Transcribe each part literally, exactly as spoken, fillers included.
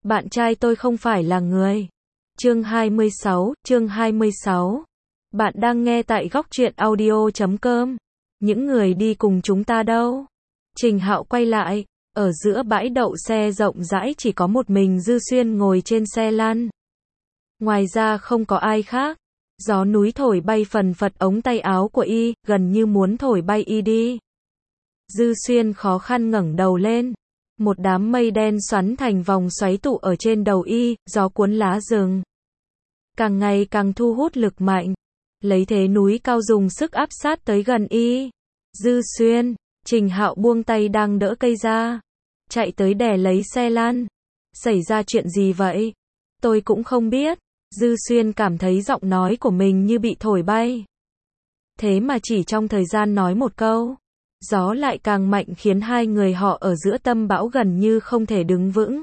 Bạn trai tôi không phải là người. Chương hai mươi sáu, chương hai mươi sáu. Bạn đang nghe tại góc truyện audio chấm com. Những người đi cùng chúng ta đâu? Trình Hạo quay lại, ở giữa bãi đậu xe rộng rãi chỉ có một mình Dư Xuyên ngồi trên xe lăn. Ngoài ra không có ai khác. Gió núi thổi bay phần phật ống tay áo của y, gần như muốn thổi bay y đi. Dư Xuyên khó khăn ngẩng đầu lên. Một đám mây đen xoắn thành vòng xoáy tụ ở trên đầu y, gió cuốn lá rừng. Càng ngày càng thu hút lực mạnh. Lấy thế núi cao dùng sức áp sát tới gần y. Dư Xuyên, Trình Hạo buông tay đang đỡ cây ra. Chạy tới đè lấy xe lăn. Xảy ra chuyện gì vậy? Tôi cũng không biết. Dư Xuyên cảm thấy giọng nói của mình như bị thổi bay. Thế mà chỉ trong thời gian nói một câu, gió lại càng mạnh khiến hai người họ ở giữa tâm bão gần như không thể đứng vững.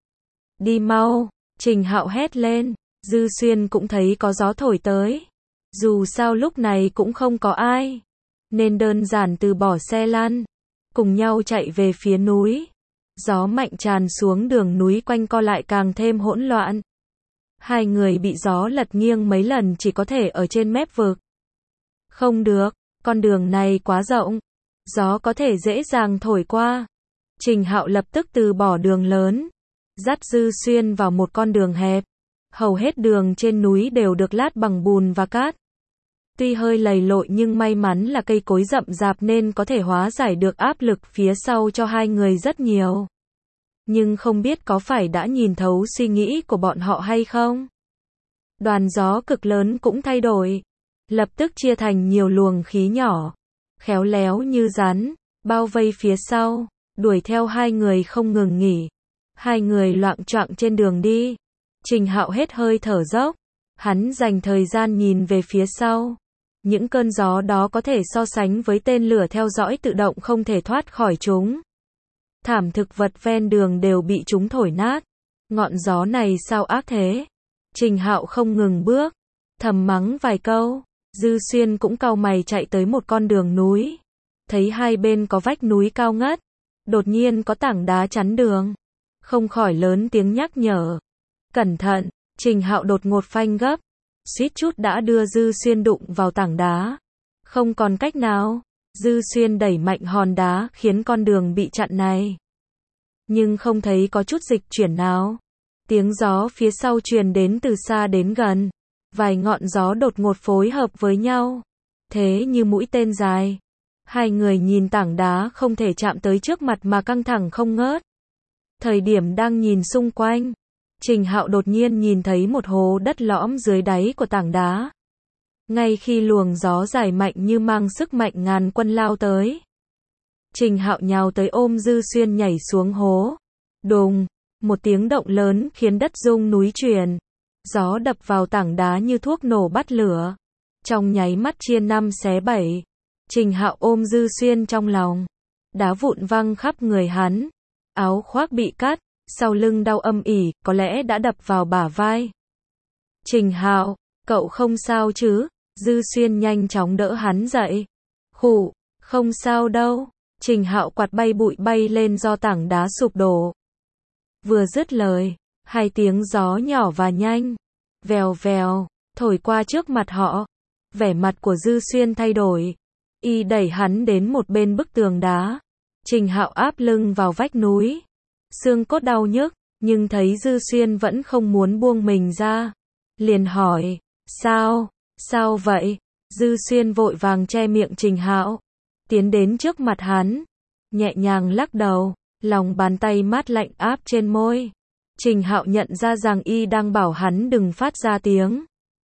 Đi mau, Trình Hạo hét lên. Dư Xuyên cũng thấy có gió thổi tới. Dù sao lúc này cũng không có ai, nên đơn giản từ bỏ xe lăn, cùng nhau chạy về phía núi. Gió mạnh tràn xuống đường núi quanh co lại càng thêm hỗn loạn. Hai người bị gió lật nghiêng mấy lần chỉ có thể ở trên mép vực. Không được, con đường này quá rộng. Gió có thể dễ dàng thổi qua. Trình Hạo lập tức từ bỏ đường lớn, dắt Dư Xuyên vào một con đường hẹp. Hầu hết đường trên núi đều được lát bằng bùn và cát. Tuy hơi lầy lội nhưng may mắn là cây cối rậm rạp nên có thể hóa giải được áp lực phía sau cho hai người rất nhiều. Nhưng không biết có phải đã nhìn thấu suy nghĩ của bọn họ hay không? Đoàn gió cực lớn cũng thay đổi. Lập tức chia thành nhiều luồng khí nhỏ, khéo léo như rắn, bao vây phía sau, đuổi theo hai người không ngừng nghỉ. Hai người loạng choạng trên đường đi. Trình Hạo hết hơi thở dốc. Hắn dành thời gian nhìn về phía sau. Những cơn gió đó có thể so sánh với tên lửa theo dõi tự động không thể thoát khỏi chúng. Thảm thực vật ven đường đều bị chúng thổi nát. Ngọn gió này sao ác thế? Trình Hạo không ngừng bước, thầm mắng vài câu. Dư Xuyên cũng cau mày chạy tới một con đường núi. Thấy hai bên có vách núi cao ngất. Đột nhiên có tảng đá chắn đường. Không khỏi lớn tiếng nhắc nhở. Cẩn thận, Trình Hạo đột ngột phanh gấp. Suýt chút đã đưa Dư Xuyên đụng vào tảng đá. Không còn cách nào. Dư Xuyên đẩy mạnh hòn đá khiến con đường bị chặn này. Nhưng không thấy có chút dịch chuyển nào. Tiếng gió phía sau truyền đến từ xa đến gần. Vài ngọn gió đột ngột phối hợp với nhau. Thế như mũi tên dài. Hai người nhìn tảng đá không thể chạm tới trước mặt mà căng thẳng không ngớt. Thời điểm đang nhìn xung quanh, Trình Hạo đột nhiên nhìn thấy một hố đất lõm dưới đáy của tảng đá. Ngay khi luồng gió dài mạnh như mang sức mạnh ngàn quân lao tới, Trình Hạo nhào tới ôm Dư Xuyên nhảy xuống hố. Đùng, một tiếng động lớn khiến đất rung núi chuyển. Gió đập vào tảng đá như thuốc nổ bắt lửa. Trong nháy mắt chia năm xé bảy. Trình Hạo ôm Dư Xuyên trong lòng. Đá vụn văng khắp người hắn. Áo khoác bị cắt, sau lưng đau âm ỉ, có lẽ đã đập vào bả vai. Trình Hạo, cậu không sao chứ? Dư Xuyên nhanh chóng đỡ hắn dậy. Khụ, không sao đâu. Trình Hạo quạt bay bụi bay lên do tảng đá sụp đổ. Vừa dứt lời, hai tiếng gió nhỏ và nhanh, vèo vèo, thổi qua trước mặt họ. Vẻ mặt của Dư Xuyên thay đổi. Y đẩy hắn đến một bên bức tường đá. Trình Hạo áp lưng vào vách núi. Xương cốt đau nhức, nhưng thấy Dư Xuyên vẫn không muốn buông mình ra. Liền hỏi, sao, sao vậy? Dư Xuyên vội vàng che miệng Trình Hạo. Tiến đến trước mặt hắn, nhẹ nhàng lắc đầu, lòng bàn tay mát lạnh áp trên môi. Trình Hạo nhận ra rằng y đang bảo hắn đừng phát ra tiếng.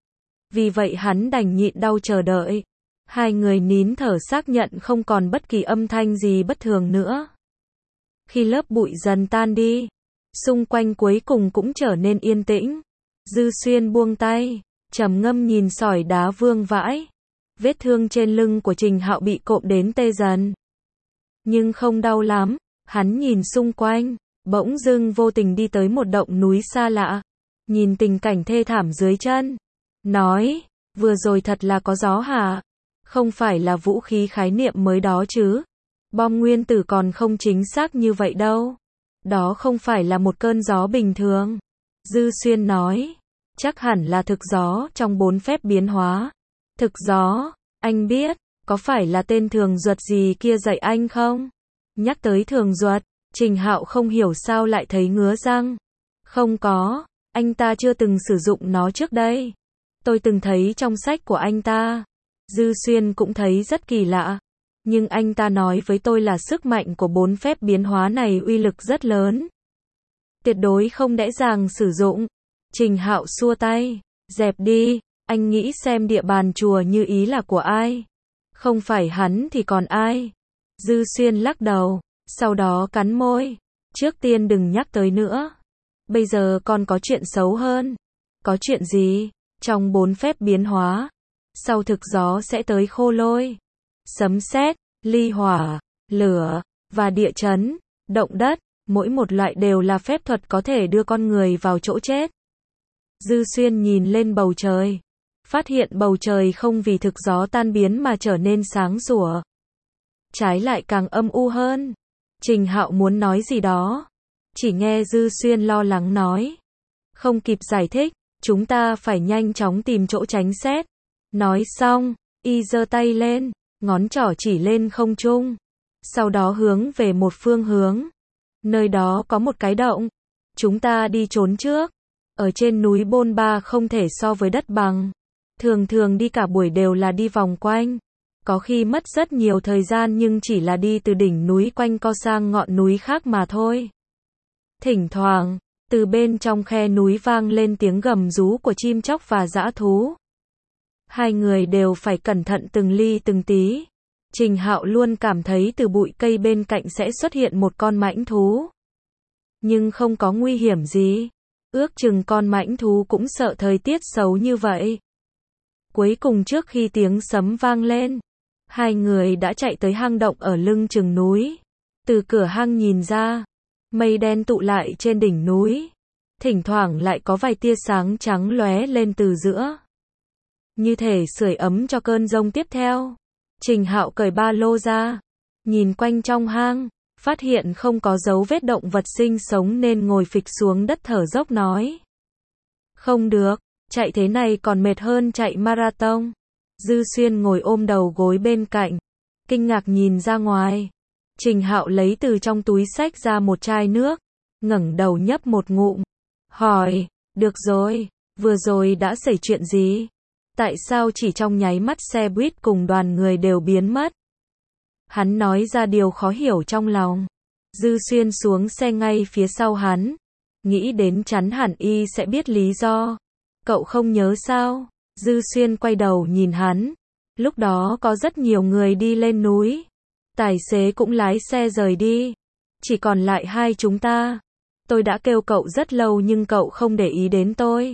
Vì vậy hắn đành nhịn đau chờ đợi. Hai người nín thở xác nhận không còn bất kỳ âm thanh gì bất thường nữa. Khi lớp bụi dần tan đi, xung quanh cuối cùng cũng trở nên yên tĩnh. Dư Xuyên buông tay, trầm ngâm nhìn sỏi đá vương vãi. Vết thương trên lưng của Trình Hạo bị cộm đến tê dần. Nhưng không đau lắm. Hắn nhìn xung quanh, bỗng dưng vô tình đi tới một động núi xa lạ. Nhìn tình cảnh thê thảm dưới chân, nói, vừa rồi thật là có gió hả? Không phải là vũ khí khái niệm mới đó chứ? Bom nguyên tử còn không chính xác như vậy đâu. Đó không phải là một cơn gió bình thường. Dư Xuyên nói. Chắc hẳn là thực gió trong bốn phép biến hóa. Thực gió, anh biết, có phải là tên Thường Duật gì kia dạy anh không? Nhắc tới Thường Duật, Trình Hạo không hiểu sao lại thấy ngứa răng. Không có, anh ta chưa từng sử dụng nó trước đây. Tôi từng thấy trong sách của anh ta. Dư Xuyên cũng thấy rất kỳ lạ. Nhưng anh ta nói với tôi là sức mạnh của bốn phép biến hóa này uy lực rất lớn. Tuyệt đối không dễ dàng sử dụng. Trình Hạo xua tay. Dẹp đi, anh nghĩ xem địa bàn chùa Như Ý là của ai? Không phải hắn thì còn ai? Dư Xuyên lắc đầu, sau đó cắn môi. Trước tiên đừng nhắc tới nữa. Bây giờ còn có chuyện xấu hơn. Có chuyện gì? Trong bốn phép biến hóa, sau thực gió sẽ tới khô lôi, sấm sét, ly hỏa, lửa, và địa chấn, động đất. Mỗi một loại đều là phép thuật có thể đưa con người vào chỗ chết. Dư Xuyên nhìn lên bầu trời. Phát hiện bầu trời không vì thực gió tan biến mà trở nên sáng sủa. Trái lại càng âm u hơn. Trình Hạo muốn nói gì đó. Chỉ nghe Dư Xuyên lo lắng nói. Không kịp giải thích, chúng ta phải nhanh chóng tìm chỗ tránh xét. Nói xong, y giơ tay lên, ngón trỏ chỉ lên không trung. Sau đó hướng về một phương hướng. Nơi đó có một cái động. Chúng ta đi trốn trước. Ở trên núi Bôn Ba không thể so với đất bằng. Thường thường đi cả buổi đều là đi vòng quanh. Có khi mất rất nhiều thời gian nhưng chỉ là đi từ đỉnh núi quanh co sang ngọn núi khác mà thôi. Thỉnh thoảng, từ bên trong khe núi vang lên tiếng gầm rú của chim chóc và dã thú. Hai người đều phải cẩn thận từng ly từng tí. Trình Hạo luôn cảm thấy từ bụi cây bên cạnh sẽ xuất hiện một con mãnh thú. Nhưng không có nguy hiểm gì. Ước chừng con mãnh thú cũng sợ thời tiết xấu như vậy. Cuối cùng trước khi tiếng sấm vang lên, hai người đã chạy tới hang động ở lưng chừng núi. Từ cửa hang nhìn ra, mây đen tụ lại trên đỉnh núi. Thỉnh thoảng lại có vài tia sáng trắng lóe lên từ giữa. Như thể sưởi ấm cho cơn giông tiếp theo. Trình Hạo cởi ba lô ra, nhìn quanh trong hang, phát hiện không có dấu vết động vật sinh sống nên ngồi phịch xuống đất thở dốc nói. Không được, chạy thế này còn mệt hơn chạy marathon. Dư Xuyên ngồi ôm đầu gối bên cạnh, kinh ngạc nhìn ra ngoài. Trình Hạo lấy từ trong túi xách ra một chai nước, ngẩng đầu nhấp một ngụm, hỏi, được rồi, vừa rồi đã xảy chuyện gì? Tại sao chỉ trong nháy mắt xe buýt cùng đoàn người đều biến mất? Hắn nói ra điều khó hiểu trong lòng. Dư Xuyên xuống xe ngay phía sau hắn, nghĩ đến chắn hẳn y sẽ biết lý do. Cậu không nhớ sao? Dư Xuyên quay đầu nhìn hắn. Lúc đó có rất nhiều người đi lên núi. Tài xế cũng lái xe rời đi. Chỉ còn lại hai chúng ta. Tôi đã kêu cậu rất lâu nhưng cậu không để ý đến tôi.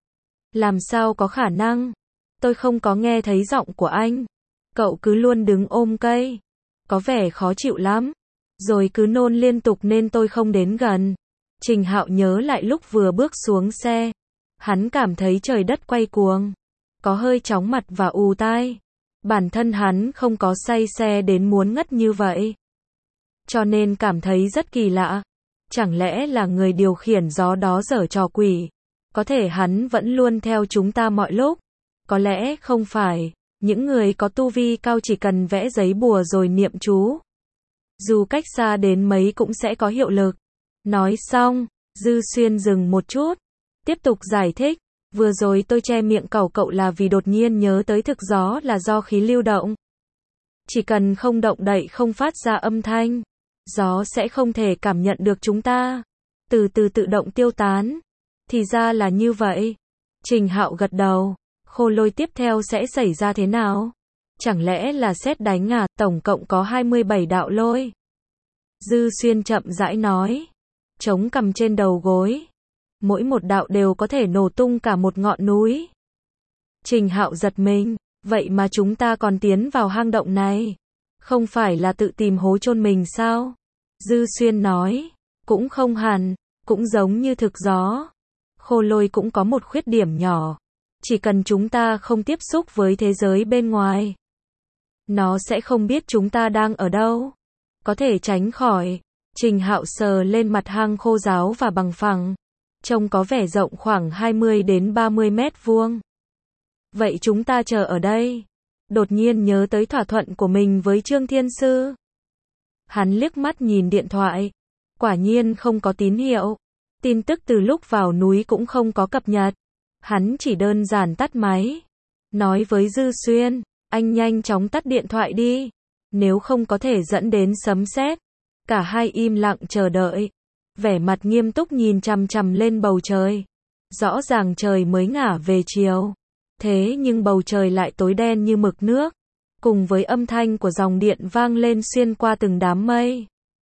Làm sao có khả năng? Tôi không có nghe thấy giọng của anh. Cậu cứ luôn đứng ôm cây. Có vẻ khó chịu lắm. Rồi cứ nôn liên tục nên tôi không đến gần. Trình Hạo nhớ lại lúc vừa bước xuống xe. Hắn cảm thấy trời đất quay cuồng. Có hơi chóng mặt và ù tai. Bản thân hắn không có say xe đến muốn ngất như vậy. Cho nên cảm thấy rất kỳ lạ. Chẳng lẽ là người điều khiển gió đó giở trò quỷ? Có thể hắn vẫn luôn theo chúng ta mọi lúc. Có lẽ không phải. Những người có tu vi cao chỉ cần vẽ giấy bùa rồi niệm chú. Dù cách xa đến mấy cũng sẽ có hiệu lực. Nói xong, Dư Xuyên dừng một chút. Tiếp tục giải thích. Vừa rồi tôi che miệng cẩu cậu là vì đột nhiên nhớ tới thực gió là do khí lưu động. Chỉ cần không động đậy không phát ra âm thanh, gió sẽ không thể cảm nhận được chúng ta. Từ từ tự động tiêu tán. Thì ra là như vậy. Trình Hạo gật đầu. Khô lôi tiếp theo sẽ xảy ra thế nào? Chẳng lẽ là sét đánh à? Tổng cộng có hai mươi bảy đạo lôi. Dư Xuyên chậm rãi nói. Chống cằm trên đầu gối. Mỗi một đạo đều có thể nổ tung cả một ngọn núi. Trình Hạo giật mình. Vậy mà chúng ta còn tiến vào hang động này. Không phải là tự tìm hố chôn mình sao? Dư Xuyên nói. Cũng không hẳn. Cũng giống như thực gió. Khô lôi cũng có một khuyết điểm nhỏ. Chỉ cần chúng ta không tiếp xúc với thế giới bên ngoài, nó sẽ không biết chúng ta đang ở đâu. Có thể tránh khỏi. Trình Hạo sờ lên mặt hang khô ráo và bằng phẳng, trông có vẻ rộng khoảng hai mươi đến ba mươi mét vuông. Vậy chúng ta chờ ở đây. Đột nhiên nhớ tới thỏa thuận của mình với Trương Thiên Sư. Hắn liếc mắt nhìn điện thoại. Quả nhiên không có tín hiệu. Tin tức từ lúc vào núi cũng không có cập nhật. Hắn chỉ đơn giản tắt máy. Nói với Dư Xuyên, anh nhanh chóng tắt điện thoại đi. Nếu không có thể dẫn đến sấm sét. Cả hai im lặng chờ đợi. Vẻ mặt nghiêm túc nhìn chằm chằm lên bầu trời. Rõ ràng trời mới ngả về chiều. Thế nhưng bầu trời lại tối đen như mực nước. Cùng với âm thanh của dòng điện vang lên xuyên qua từng đám mây.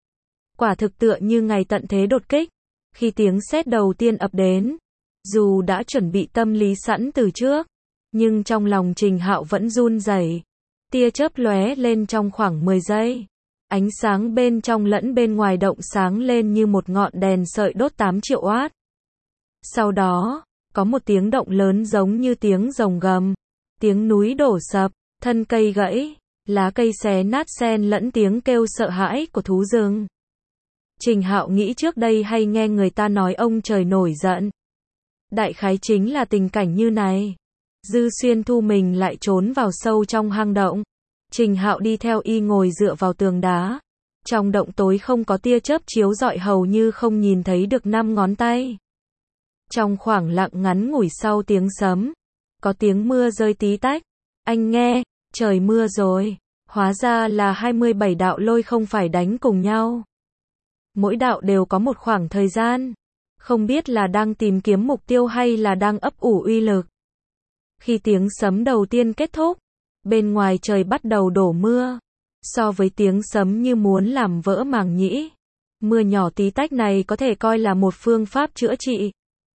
Quả thực tựa như ngày tận thế đột kích. Khi tiếng sét đầu tiên ập đến, dù đã chuẩn bị tâm lý sẵn từ trước, nhưng trong lòng Trình Hạo vẫn run rẩy. Tia chớp lóe lên trong khoảng mười giây. Ánh sáng bên trong lẫn bên ngoài động sáng lên như một ngọn đèn sợi đốt tám triệu oát. Sau đó, có một tiếng động lớn giống như tiếng rồng gầm, tiếng núi đổ sập, thân cây gãy, lá cây xé nát xen lẫn tiếng kêu sợ hãi của thú rừng. Trình Hạo nghĩ trước đây hay nghe người ta nói ông trời nổi giận. Đại khái chính là tình cảnh như này. Dư Xuyên thu mình lại trốn vào sâu trong hang động. Trình Hạo đi theo y ngồi dựa vào tường đá. Trong động tối không có tia chớp chiếu rọi hầu như không nhìn thấy được năm ngón tay. Trong khoảng lặng ngắn ngủi sau tiếng sấm, có tiếng mưa rơi tí tách. Anh nghe, trời mưa rồi. Hóa ra là hai mươi bảy đạo lôi không phải đánh cùng nhau. Mỗi đạo đều có một khoảng thời gian. Không biết là đang tìm kiếm mục tiêu hay là đang ấp ủ uy lực. Khi tiếng sấm đầu tiên kết thúc, bên ngoài trời bắt đầu đổ mưa. So với tiếng sấm như muốn làm vỡ màng nhĩ, mưa nhỏ tí tách này có thể coi là một phương pháp chữa trị.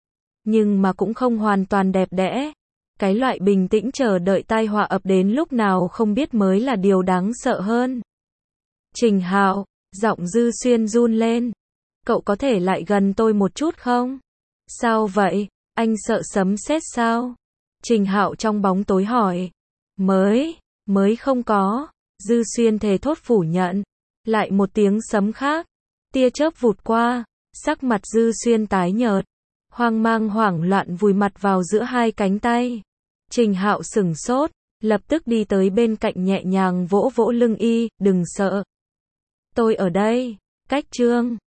Nhưng mà cũng không hoàn toàn đẹp đẽ. Cái loại bình tĩnh chờ đợi tai họa ập đến lúc nào không biết mới là điều đáng sợ hơn. Trình Hạo, giọng Dư Xuyên run lên. Cậu có thể lại gần tôi một chút không? Sao vậy? Anh sợ sấm sét sao? Trình Hạo trong bóng tối hỏi. Mới, mới không có. Dư Xuyên thề thốt phủ nhận. Lại một tiếng sấm khác. Tia chớp vụt qua. Sắc mặt Dư Xuyên tái nhợt. Hoang mang hoảng loạn vùi mặt vào giữa hai cánh tay. Trình Hạo sửng sốt. Lập tức đi tới bên cạnh nhẹ nhàng vỗ vỗ lưng y. Đừng sợ. Tôi ở đây. Cách Trương